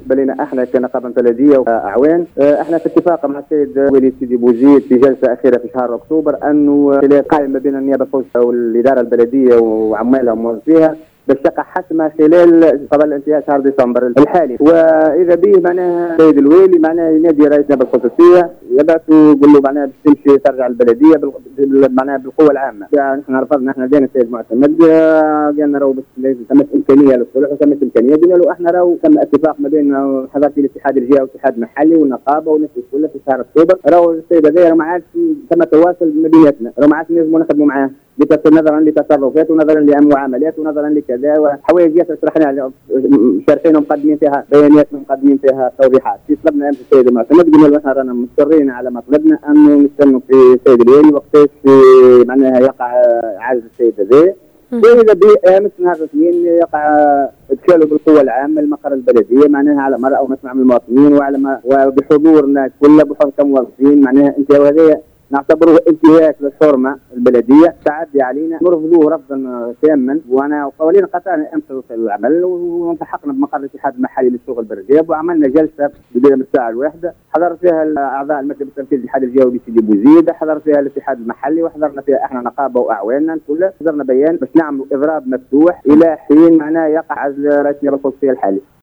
بالنسبه لنا احنا كنقابه بلديه واعوان، احنا في اتفاق مع السيد ولي سيدي بوزيد في جلسه اخيره في شهر اكتوبر انه قائمه بين النيابه القدسيه والاداره البلديه وعمالها وموظفيها بالشقة حسمها خلال قبل انتهاء شهر ديسمبر الحالي. واذا به معناها السيد الويلي معناها ينادي رئيس النيابه الخصوصيه يبعث ويقول له معناها تمشي ترجع البلديه معناها بالقوه العامه. يعني احنا رفضنا، احنا دينا السيد معتمد قالنا راهو بس تمت امكانيه للصلح وتمت امكانيه، قلنا له احنا راهو تم اتفاق ما بين حضرتك الاتحاد الجهوي والاتحاد المحلي والنقابه والناس كلها في شهر اكتوبر، راهو السيد هذا ما عادش تم تواصل ما بيناتنا، راهو ما عادش نجموا نخدموا معاه نظرا لتصرفات ونظرا لمعاملات ونظرا لكذا وحوايج ياسر شرحنا شارحين ومقدمين فيها بيانات ومقدمين فيها توضيحات. في طلبنا السيد المعتمد قلنا له احنا رانا مصرين على مطلبنا انه نستنوا في السيد الوالي وقتاش معناها يقع عجز السيد هذا، واذا به امس نهار الاثنين يقع ادخاله بالقوه العامه لمقر البلديه معناها على مرأى ومسمع من المواطنين وبحضور الناس كلها بحضور كموظفين، معناها انت وهذا نعتبره انتهاك للحرمه البلديه، تعدي علينا نرفضوه رفضا تاما. وانا قولين قطعنا امس العمل والتحقنا بمقر الاتحاد المحلي للشغل بالرجاب وعملنا جلسه بدايه من الساعه الواحده، حضر فيها اعضاء المكتب التنفيذي الاتحاد الجهوي بسيدي بوزيد، حضر فيها الاتحاد المحلي وحضرنا فيها احنا نقابه واعواننا كلها، حضرنا بيان باش نعملوا اضراب مفتوح الى حين معناه يقع عزل رئيس النيابه القدسيه الحالي.